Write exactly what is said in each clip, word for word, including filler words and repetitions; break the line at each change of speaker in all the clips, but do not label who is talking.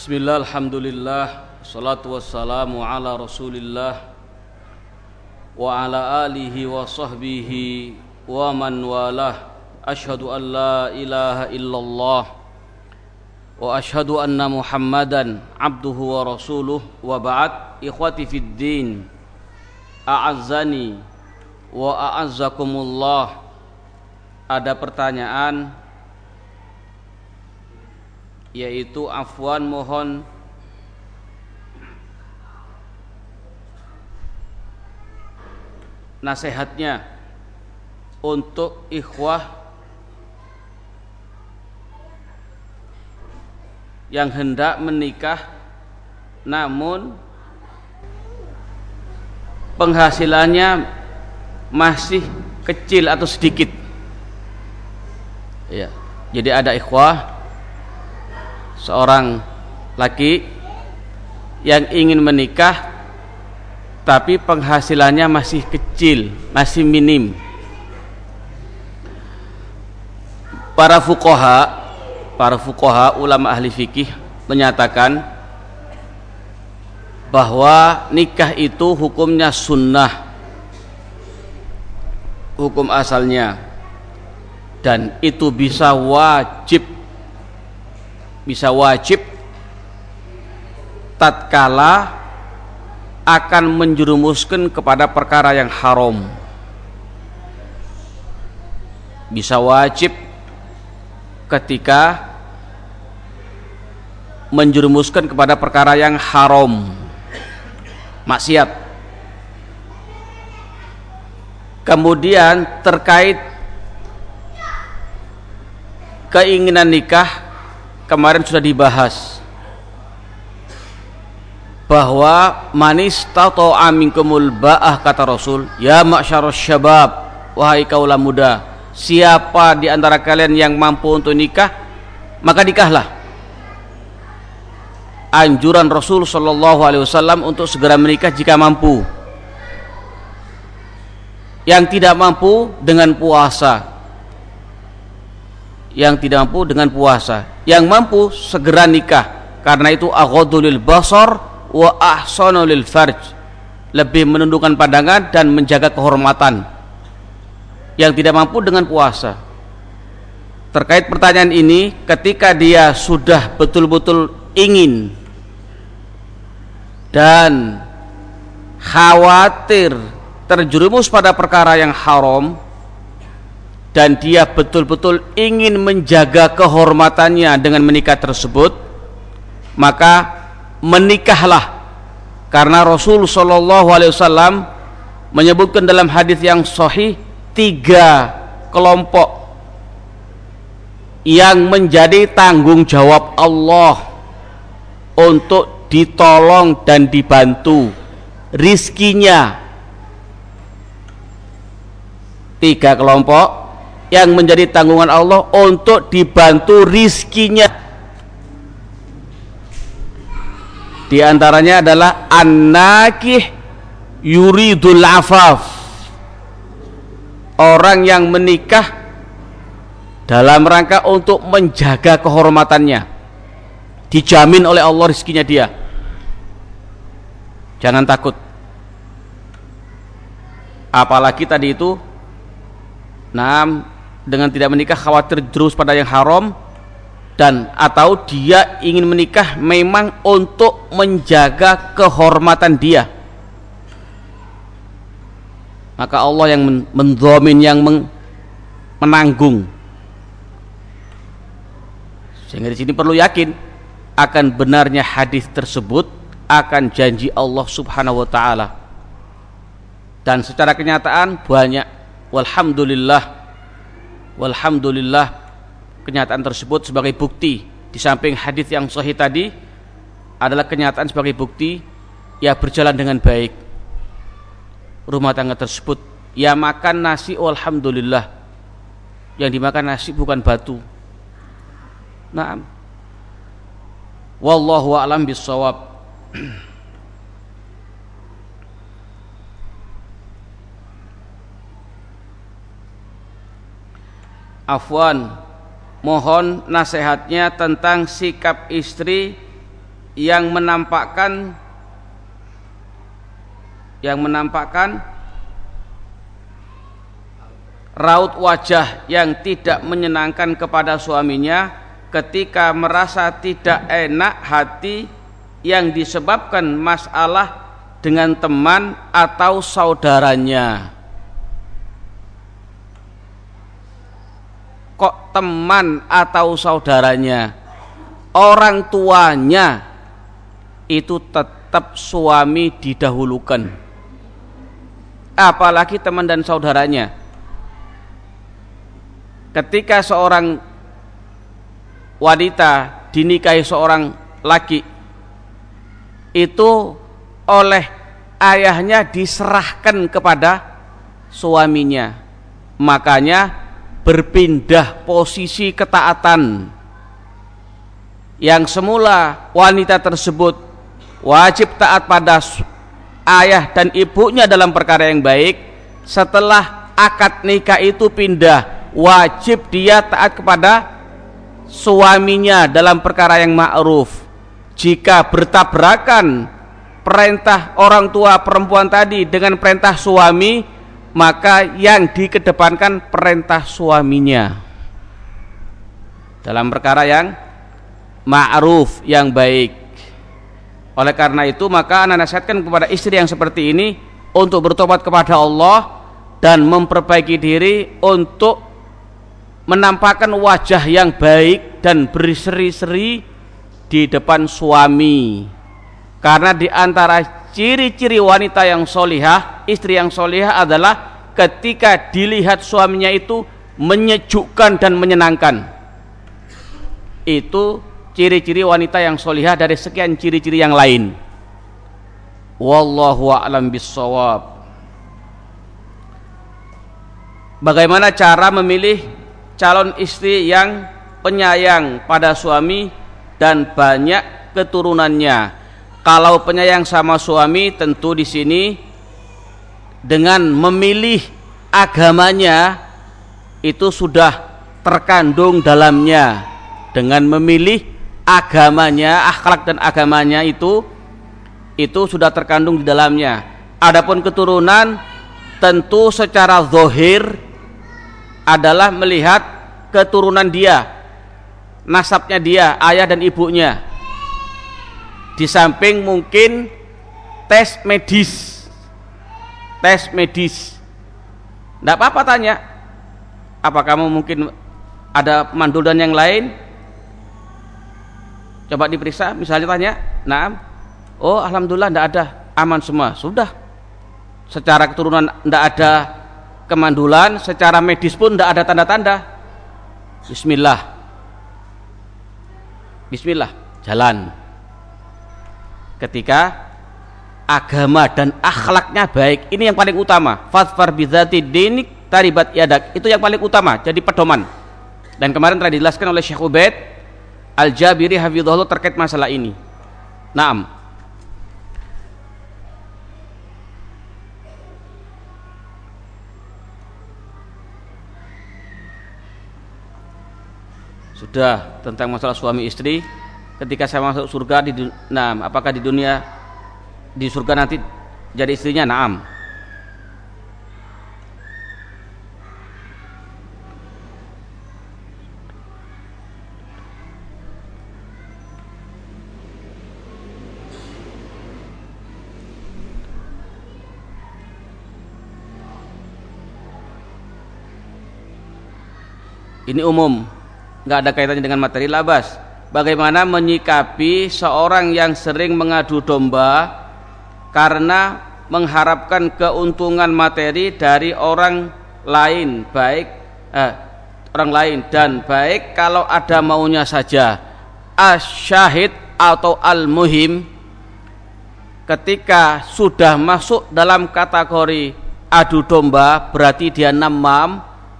Bismillah, alhamdulillah, salatu wassalamu ala rasulillah wa ala alihi wa sahbihi wa man walah. Ashhadu an la ilaha illallah wa ashhadu anna muhammadan abduhu wa rasuluh. Wa ba'd, ikhwati fid din, a'azzani wa a'azzakumullah. Ada pertanyaan, yaitu afwan, mohon nasihatnya untuk ikhwah yang hendak menikah namun penghasilannya masih kecil atau sedikit. Ya, jadi ada ikhwah, seorang laki yang ingin menikah tapi penghasilannya masih kecil, masih minim. Para fuqaha, para fuqaha ulama ahli fikih menyatakan bahwa nikah itu hukumnya sunnah, hukum asalnya, dan itu bisa wajib, bisa wajib tatkala akan menjerumuskan kepada perkara yang haram. Bisa wajib ketika menjerumuskan kepada perkara yang haram, maksiat. Kemudian terkait keinginan nikah, kemarin sudah dibahas bahwa manis tata'a minkumul ba'ah, kata Rasul, ya ma'syarus syabab, wahai kaulah muda, siapa di antara kalian yang mampu untuk nikah, maka nikahlah. Anjuran Rasul sallallahu alaihi wasallam untuk segera menikah jika mampu. Yang tidak mampu dengan puasa. Yang tidak mampu dengan puasa. Yang mampu segera nikah. Karena itu aghaddu lil basar wa ahsanu lil farj, lebih menundukkan pandangan dan menjaga kehormatan. Yang tidak mampu dengan puasa. Terkait pertanyaan ini, ketika dia sudah betul-betul ingin dan khawatir terjerumus pada perkara yang haram, dan dia betul-betul ingin menjaga kehormatannya dengan menikah tersebut, maka menikahlah. Karena Rasul sallallahu alaihi wasallam menyebutkan dalam hadis yang sahih tiga kelompok yang menjadi tanggung jawab Allah untuk ditolong dan dibantu rizkinya. Tiga kelompok yang menjadi tanggungan Allah untuk dibantu rizkinya. Di antaranya adalah an-nakih yuridul afaf, orang yang menikah dalam rangka untuk menjaga kehormatannya, dijamin oleh Allah rezekinya dia. Jangan takut. Apalagi tadi itu, nah, dengan tidak menikah khawatir terus pada yang haram, dan atau dia ingin menikah memang untuk menjaga kehormatan dia, maka Allah yang mendzamin, yang menanggung. Sehingga di sini perlu yakin akan benarnya hadis tersebut, akan janji Allah Subhanahu wa taala. Dan secara kenyataan banyak, walhamdulillah, walhamdulillah, kenyataan tersebut sebagai bukti. Di samping hadis yang sahih tadi adalah kenyataan sebagai bukti ya berjalan dengan baik rumah tangga tersebut. Ya makan nasi, alhamdulillah, yang dimakan nasi bukan batu. Naam. Wallahu a'lam bissawab. Afwan, mohon nasihatnya tentang sikap istri yang menampakkan yang menampakkan raut wajah yang tidak menyenangkan kepada suaminya ketika merasa tidak enak hati yang disebabkan masalah dengan teman atau saudaranya. Kok teman atau saudaranya? Orang tuanya itu tetap suami didahulukan, apalagi teman dan saudaranya. Ketika seorang wanita dinikahi seorang laki, itu oleh ayahnya diserahkan kepada suaminya, makanya berpindah posisi ketaatan. Yang semula wanita tersebut wajib taat pada ayah dan ibunya dalam perkara yang baik, setelah akad nikah itu pindah, wajib dia taat kepada suaminya dalam perkara yang ma'ruf. Jika bertabrakan perintah orang tua perempuan tadi dengan perintah suami, maka yang dikedepankan perintah suaminya dalam perkara yang ma'ruf, yang baik. Oleh karena itu, maka anak nasihatkan kepada istri yang seperti ini untuk bertobat kepada Allah dan memperbaiki diri untuk menampakkan wajah yang baik dan berseri-seri di depan suami. Karena di antara ciri-ciri wanita yang solihah, istri yang solihah adalah ketika dilihat suaminya itu menyejukkan dan menyenangkan. Itu ciri-ciri wanita yang solihah dari sekian ciri-ciri yang lain. Wallahu a'lam bissawab. Bagaimana cara memilih calon istri yang penyayang pada suami dan banyak keturunannya? Kalau penyayang sama suami, tentu di sini dengan memilih agamanya itu sudah terkandung dalamnya. Dengan memilih agamanya, akhlak dan agamanya itu itu sudah terkandung di dalamnya. Adapun keturunan, tentu secara zahir adalah melihat keturunan dia, nasabnya dia, ayah dan ibunya. Di samping mungkin tes medis, tes medis. Tidak apa-apa tanya, apa kamu mungkin ada mandul dan yang lain? Coba diperiksa, misalnya tanya, nah, oh alhamdulillah tidak ada, aman semua, sudah. Secara keturunan tidak ada kemandulan, secara medis pun tidak ada tanda-tanda. Bismillah, Bismillah, jalan. Ketika agama dan akhlaknya baik, ini yang paling utama. Fadfar bidzati dinik taribat yadak, itu yang paling utama, jadi pedoman. Dan kemarin telah dijelaskan oleh Syekh Ubaid Al-Jabiri hafizahullah terkait masalah ini. Naam. Sudah tentang masalah suami istri. Ketika saya masuk surga di dunia, naam, apakah di dunia di surga nanti jadi istrinya? Naam. Ini umum, nggak ada kaitannya dengan materi. Labas. Bagaimana menyikapi seorang yang sering mengadu domba karena mengharapkan keuntungan materi dari orang lain, baik eh, orang lain dan baik kalau ada maunya saja. Asyahid atau al-muhim, ketika sudah masuk dalam kategori adu domba, berarti dia namam,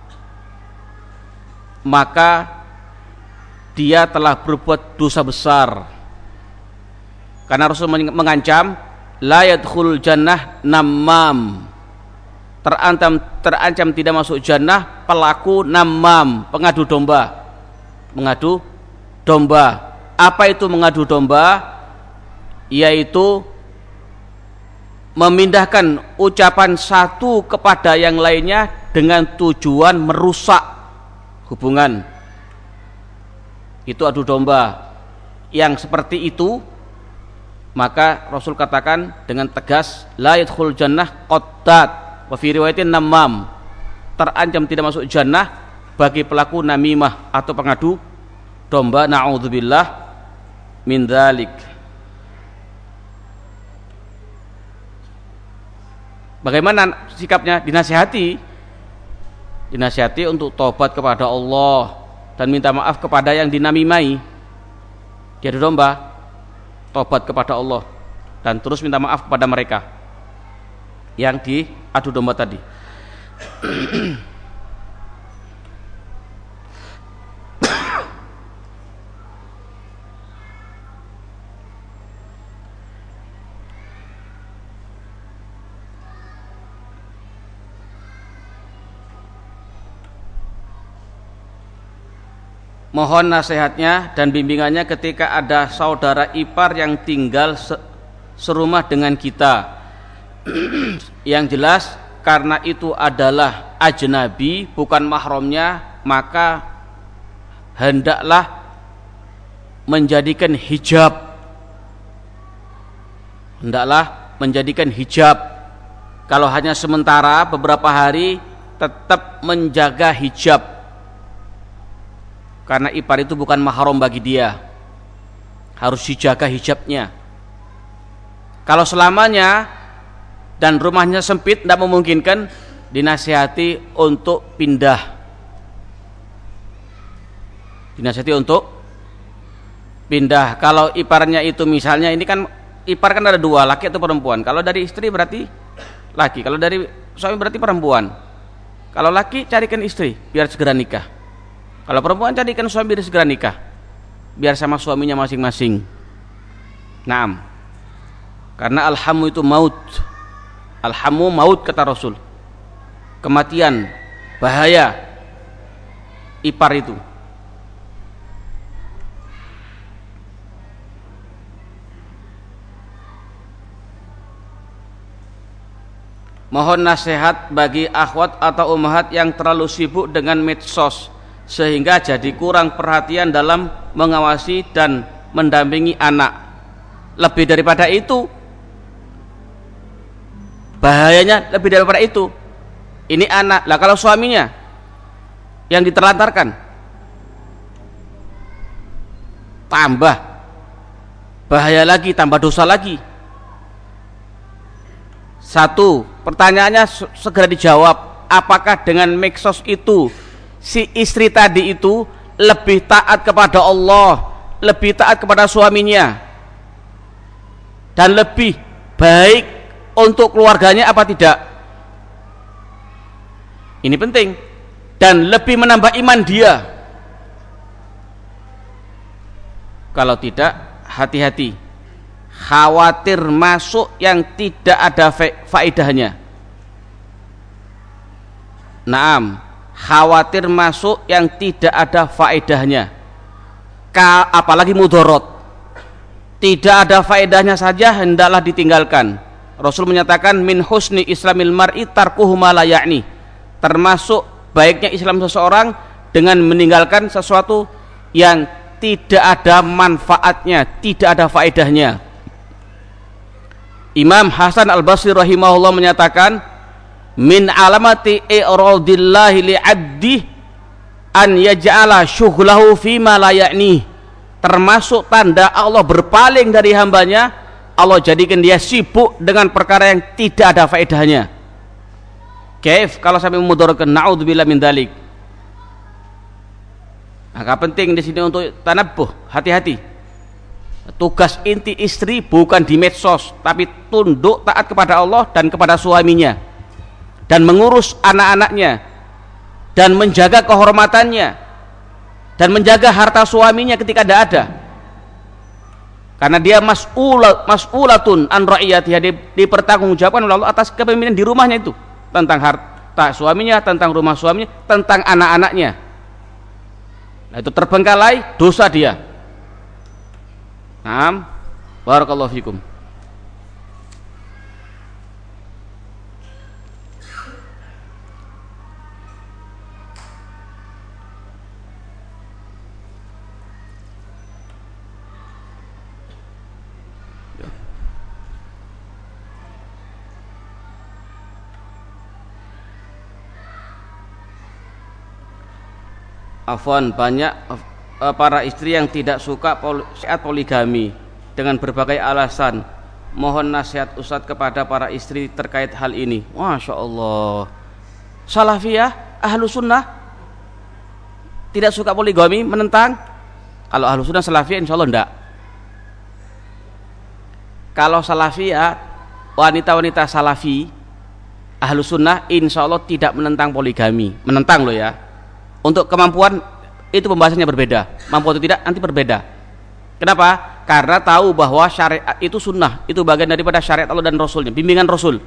maka dia telah berbuat dosa besar. Karena Rasul mengancam, la yadkhulul jannah namam, terancam terancam tidak masuk jannah pelaku namam, pengadu domba. Mengadu domba. Apa itu mengadu domba? yaitu memindahkan ucapan satu kepada yang lainnya dengan tujuan merusak hubungan. Itu adu domba. Yang seperti itu, maka Rasul katakan dengan tegas, la yadkhul jannah qattat, wa fi riwayatin namam, terancam tidak masuk jannah bagi pelaku namimah atau pengadu domba. Na'udzubillah min dzalik. Bagaimana sikapnya? Dinasihati, dinasihati untuk tobat kepada Allah dan minta maaf kepada yang dinamimai. Dia adu domba, tobat kepada Allah dan terus minta maaf kepada mereka yang diadu domba tadi. Mohon nasihatnya dan bimbingannya ketika ada saudara ipar yang tinggal se serumah dengan kita. Yang jelas karena itu adalah ajnabi, bukan mahramnya, maka hendaklah menjadikan hijab. Hendaklah menjadikan hijab. Kalau hanya sementara beberapa hari, tetap menjaga hijab. Karena ipar itu bukan mahram bagi dia, harus dijaga hijabnya. Kalau selamanya dan rumahnya sempit, tidak memungkinkan, dinasihati untuk pindah. Dinasihati untuk pindah. Kalau iparnya itu misalnya, ini kan ipar kan ada dua, laki atau perempuan. Kalau dari istri berarti laki, kalau dari suami berarti perempuan. Kalau laki carikan istri biar segera nikah. Kalau perempuan carikan suami biar segera nikah, biar sama suaminya masing-masing. Naam. Karena alhamu itu maut. Alhamu maut kata Rasul. Kematian, bahaya ipar itu. Mohon nasihat bagi akhwat atau ummahat yang terlalu sibuk dengan medsos sehingga jadi kurang perhatian dalam mengawasi dan mendampingi anak. Lebih daripada itu, bahayanya lebih daripada itu, ini anak. Lah kalau suaminya yang diterlantarkan, tambah bahaya lagi, tambah dosa lagi. Satu, pertanyaannya segera dijawab, apakah dengan medsos itu si istri tadi itu lebih taat kepada Allah, lebih taat kepada suaminya, dan lebih baik untuk keluarganya apa tidak? Ini penting. Dan lebih menambah iman dia. Kalau tidak, hati-hati, khawatir masuk yang tidak ada faedahnya. Naam, khawatir masuk yang tidak ada faedahnya. Ka, apalagi mudorot, tidak ada faedahnya saja hendaklah ditinggalkan. Rasul menyatakan min husni islamil mar'i tarkuhu ma la ya'ni. Termasuk baiknya Islam seseorang dengan meninggalkan sesuatu yang tidak ada manfaatnya, tidak ada faedahnya. Imam Hasan Al-Basri rahimahullah menyatakan, min alamati i'radillahi li'abdi an yaj'ala syughlahu fima la ya'ni. Termasuk tanda Allah berpaling dari hambanya, Allah jadikan dia sibuk dengan perkara yang tidak ada faedahnya. Kaif kalau sampai memudaratkan, naudzubillah min dzalik. Maka penting di sini untuk tanabbuh, hati-hati. Tugas inti istri bukan di medsos, tapi tunduk taat kepada Allah dan kepada suaminya, dan mengurus anak-anaknya, dan menjaga kehormatannya, dan menjaga harta suaminya ketika tidak ada. Karena dia mas'ulat, mas'ulatun an ra'iyatiha, dipertanggungjawabkan oleh Allah atas kepemimpinan di rumahnya itu, tentang harta suaminya, tentang rumah suaminya, tentang anak-anaknya. Nah, itu terbengkalai, dosa dia. Nah, Barakallahu fikum. Afwan, banyak para istri yang tidak suka syariat poligami dengan berbagai alasan. Mohon nasihat Ustadz kepada para istri terkait hal ini. Masya Allah. Salafiyah, ahlu sunnah tidak suka poligami, menentang. Kalau ahlu sunnah salafiyah insya Allah enggak. Kalau salafiyah, wanita-wanita salafi ahlu sunnah insya Allah tidak menentang poligami. Menentang loh ya. Untuk kemampuan itu pembahasannya berbeda. Mampu atau tidak nanti berbeda. Kenapa? Karena tahu bahwa syariat itu sunnah, itu bagian daripada syariat Allah dan Rasulnya, bimbingan Rasul.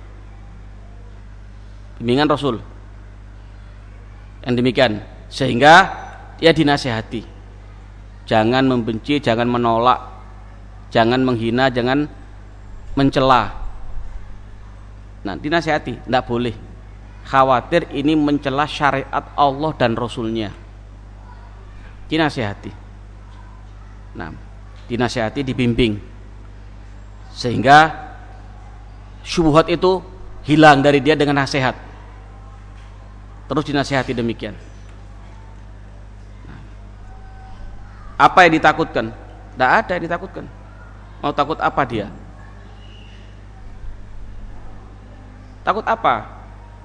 Bimbingan Rasul. Yang demikian, sehingga ya dinasihati. Jangan membenci, jangan menolak, jangan menghina, jangan mencela. Nah, dinasihati, tidak boleh. Khawatir ini mencela syariat Allah dan Rasulnya. Dinasihati. Nah, dinasihati, dibimbing, sehingga syubhat itu hilang dari dia dengan nasihat. Terus dinasihati demikian. Nah, apa yang ditakutkan? Tidak ada yang ditakutkan. Mau takut apa dia? Takut apa?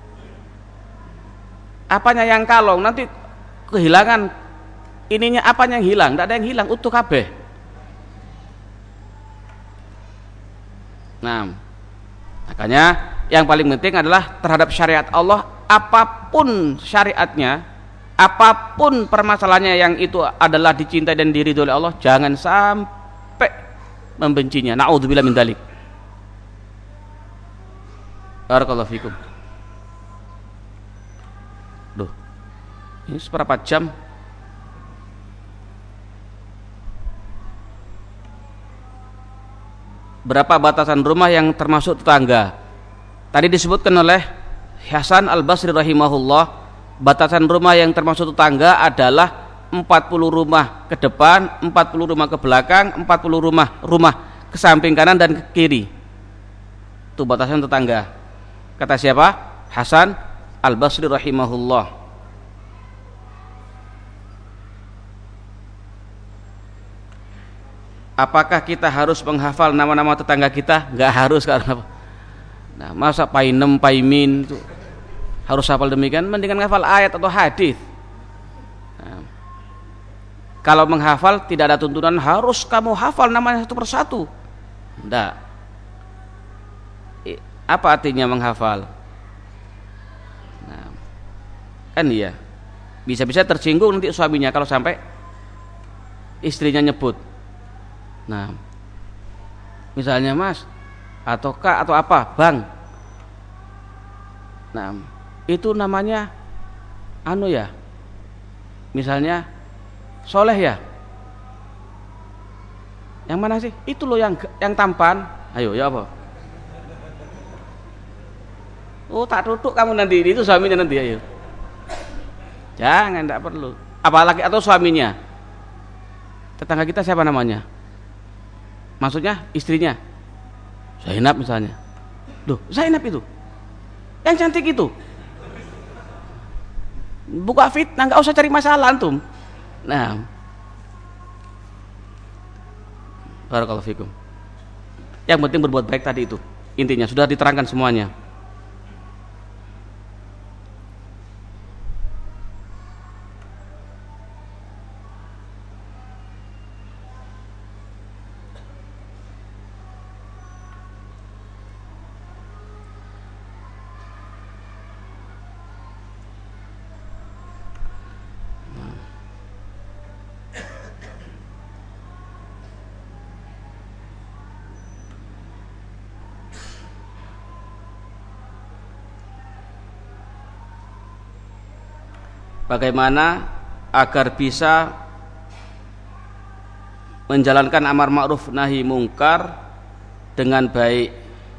Apanya yang kalong, nanti kehilangan ininya, apanya yang hilang? Tidak ada yang hilang, utuh kabeh. Nah, makanya yang paling penting adalah terhadap syariat Allah, apapun syariatnya, apapun permasalahannya yang itu adalah dicintai dan diridhoi oleh Allah, jangan sampai membencinya. Na'udzubillah min dzalik. Barakallahu fikum. Duh, ini seberapa jam? Berapa batasan rumah yang termasuk tetangga? Tadi disebutkan oleh Hasan Al-Basri rahimahullah, batasan rumah yang termasuk tetangga adalah empat puluh rumah ke depan, empat puluh rumah ke belakang, empat puluh rumah rumah ke samping kanan dan ke kiri. Itu batasan tetangga. Kata siapa? Hasan Al-Basri rahimahullah. Apakah kita harus menghafal nama-nama tetangga kita? Enggak harus, karena nah, masa painem, paimin itu harus hafal demikian? Mendingan hafal ayat atau hadis. Nah, kalau menghafal tidak ada tuntunan harus kamu hafal namanya satu persatu. Enggak. Apa artinya menghafal? Nah, kan iya, bisa-bisa tersinggung nanti suaminya kalau sampai istrinya nyebut. Nah, misalnya Mas atau Kak atau apa, Bang. Nah, itu namanya anu ya. Misalnya Soleh ya. Yang mana sih? Itu loh yang yang tampan. Ayo ya apa? Oh, tak tutup kamu nanti. Itu suaminya nanti, ayo. Jangan, tidak perlu. Apalagi atau suaminya. Tetangga kita siapa namanya? Maksudnya istrinya Zainab misalnya. Duh, Zainab itu yang cantik itu. Buka fitnah, nggak usah cari masalah antum. Nah, barakallahu fikum. Yang penting berbuat baik tadi itu. Intinya sudah diterangkan semuanya. Bagaimana agar bisa menjalankan amar ma'ruf nahi mungkar dengan baik.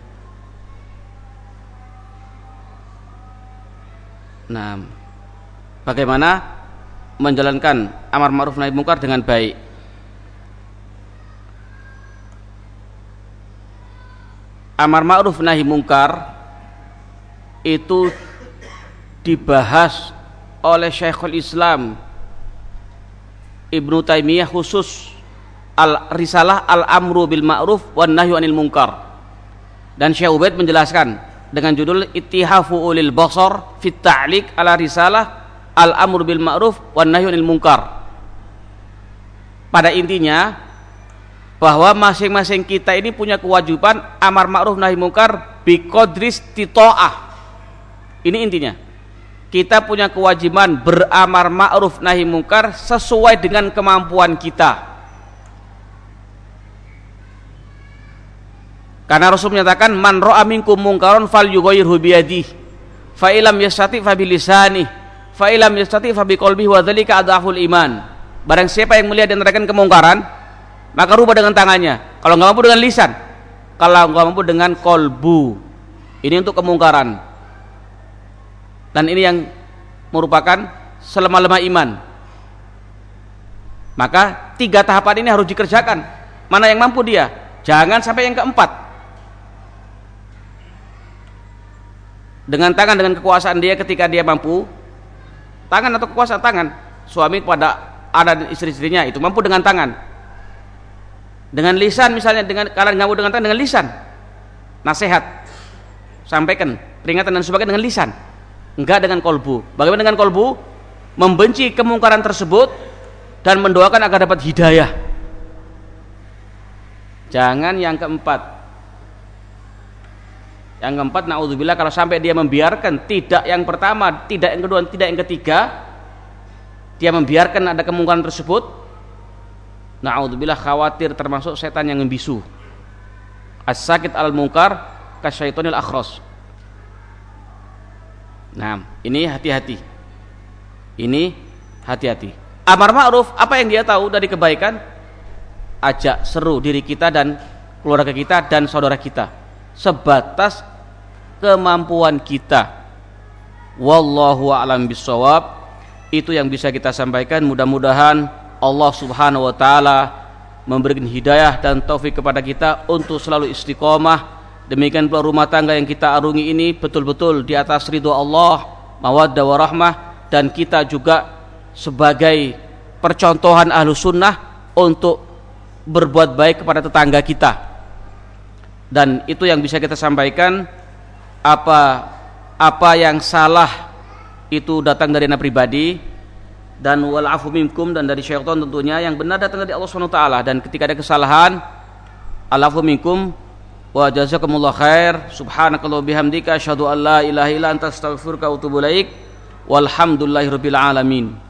Nah, bagaimana menjalankan amar ma'ruf nahi mungkar dengan baik? Amar ma'ruf nahi mungkar itu dibahas oleh Syekhul Islam Ibnu Taimiyah khusus al-risalah al-amru bil ma'ruf wan nahyu anil munkar, dan Syekh Ubaid menjelaskan dengan judul Ittihafu ulil basar fit ta'liq ala risalah al-amru bil ma'ruf wan nahyu anil munkar. Pada intinya bahwa masing-masing kita ini punya kewajiban amar ma'ruf nahi mungkar biqadris tita'ah. Ini intinya, kita punya kewajiban beramar ma'ruf nahi mungkar sesuai dengan kemampuan kita. Karena Rasul menyatakan man ra'a minkum mungkaron falyughayyirhu biyadihi fa illam yastati' fa bilisanihi fa illam yastati' fa biqalbihi wa dzalika adhaful iman. Barang siapa yang melihat dan menerangkan kemungkaran, maka rubah dengan tangannya. Kalau nggak mampu dengan lisan, kalau nggak mampu dengan kolbu. Ini untuk kemungkaran, dan ini yang merupakan selemah-lemah iman. Maka tiga tahapan ini harus dikerjakan. Mana yang mampu dia, jangan sampai yang keempat. Dengan tangan, dengan kekuasaan dia ketika dia mampu, tangan atau kekuasaan tangan, suami kepada anak dan istri-istrinya itu mampu dengan tangan. Dengan lisan misalnya, dengan kalian nggak mau dengan tangan, dengan lisan nasihat, sampaikan peringatan dan sebagainya dengan lisan, enggak dengan kolbu. Bagaimana dengan kolbu? Membenci kemungkaran tersebut dan mendoakan agar dapat hidayah. Jangan yang keempat. Yang keempat, naudzubillah, kalau sampai dia membiarkan, tidak yang pertama, tidak yang kedua, tidak yang ketiga, dia membiarkan ada kemungkaran tersebut, na'udzubillah, khawatir termasuk setan yang membisu. As-sakit al-munkar kasyaitonil akhras. Nah, ini hati-hati. Ini hati-hati. Amar ma'ruf, apa yang dia tahu dari kebaikan, ajak seru diri kita dan keluarga kita dan saudara kita sebatas kemampuan kita. Wallahu a'lam bissawab. Itu yang bisa kita sampaikan. Mudah-mudahan Allah subhanahu wa ta'ala memberikan hidayah dan taufik kepada kita untuk selalu istiqomah. Demikian pula rumah tangga yang kita arungi ini betul-betul di atas ridho Allah, mawaddah warahmah, dan kita juga sebagai percontohan ahlu sunnah untuk berbuat baik kepada tetangga kita. Dan itu yang bisa kita sampaikan. Apa apa yang salah itu datang dari anak pribadi, dan wal afu minkum, dan dari syaitan tentunya. Yang benar datang dari Allah subhanahu wa taala, dan ketika ada kesalahan, al afu minkum wa jazakumullah khair. Subhanakallah bihamdika asyhadu an la ilaha illa anta astaghfiruka wa atubu ilaik. Walhamdulillahirabbil alamin.